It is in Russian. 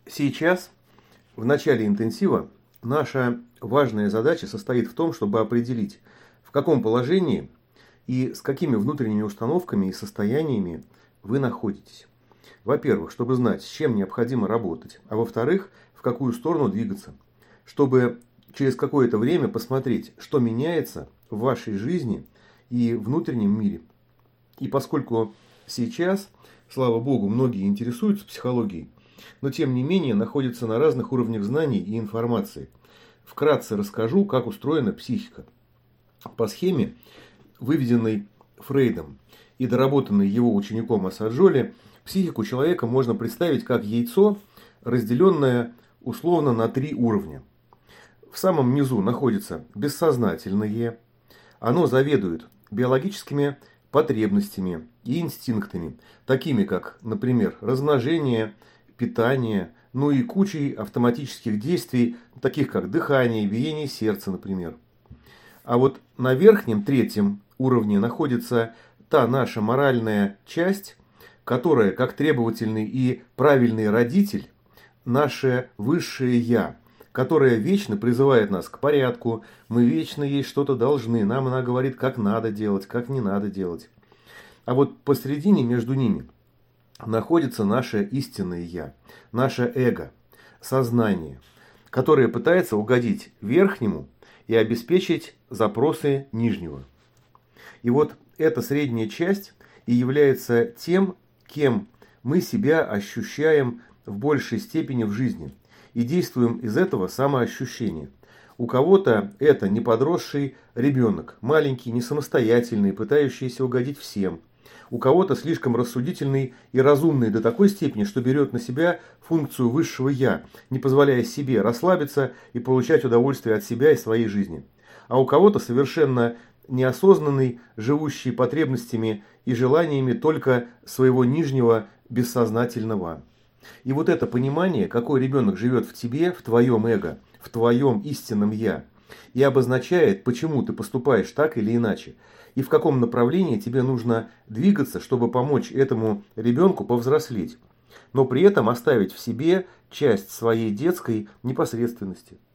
Сейчас, в начале интенсива, наша важная задача состоит в том, чтобы определить, в каком положении и с какими внутренними установками и состояниями вы находитесь. Во-первых, чтобы знать, с чем необходимо работать, а во-вторых, в какую сторону двигаться, чтобы через какое-то время посмотреть, что меняется в вашей жизни и внутреннем мире. И поскольку сейчас, слава богу, многие интересуются психологией, но тем не менее находятся на разных уровнях знаний и информации, вкратце расскажу, как устроена психика. По схеме, выведенной Фрейдом и доработанной его учеником Ассаджоли, психику человека можно представить как яйцо, разделенное условно на 3 уровня. В самом низу находится бессознательное. Оно заведует биологическими потребностями и инстинктами, такими как, например, размножение, питание, ну и кучей автоматических действий, таких как дыхание, биение сердца, например. А вот на верхнем, 3-м уровне находится та наша моральная часть, которая, как требовательный и правильный родитель, наше высшее «я», которая вечно призывает нас к порядку, мы вечно ей что-то должны, нам она говорит, как надо делать, как не надо делать. А вот посередине между ними находится наше истинное «я», наше эго, сознание, которое пытается угодить верхнему и обеспечить запросы нижнего. И вот эта средняя часть и является тем, кем мы себя ощущаем в большей степени в жизни и действуем из этого самоощущения. У кого-то это неподросший ребенок, маленький, не самостоятельный, пытающийся угодить всем. У кого-то слишком рассудительный и разумный до такой степени, что берет на себя функцию высшего «я», не позволяя себе расслабиться и получать удовольствие от себя и своей жизни. А у кого-то совершенно неосознанный, живущий потребностями и желаниями только своего нижнего бессознательного. И вот это понимание, какой ребенок живет в тебе, в твоем эго, в твоем истинном «я», и обозначает, почему ты поступаешь так или иначе, и в каком направлении тебе нужно двигаться, чтобы помочь этому ребенку повзрослеть, но при этом оставить в себе часть своей детской непосредственности.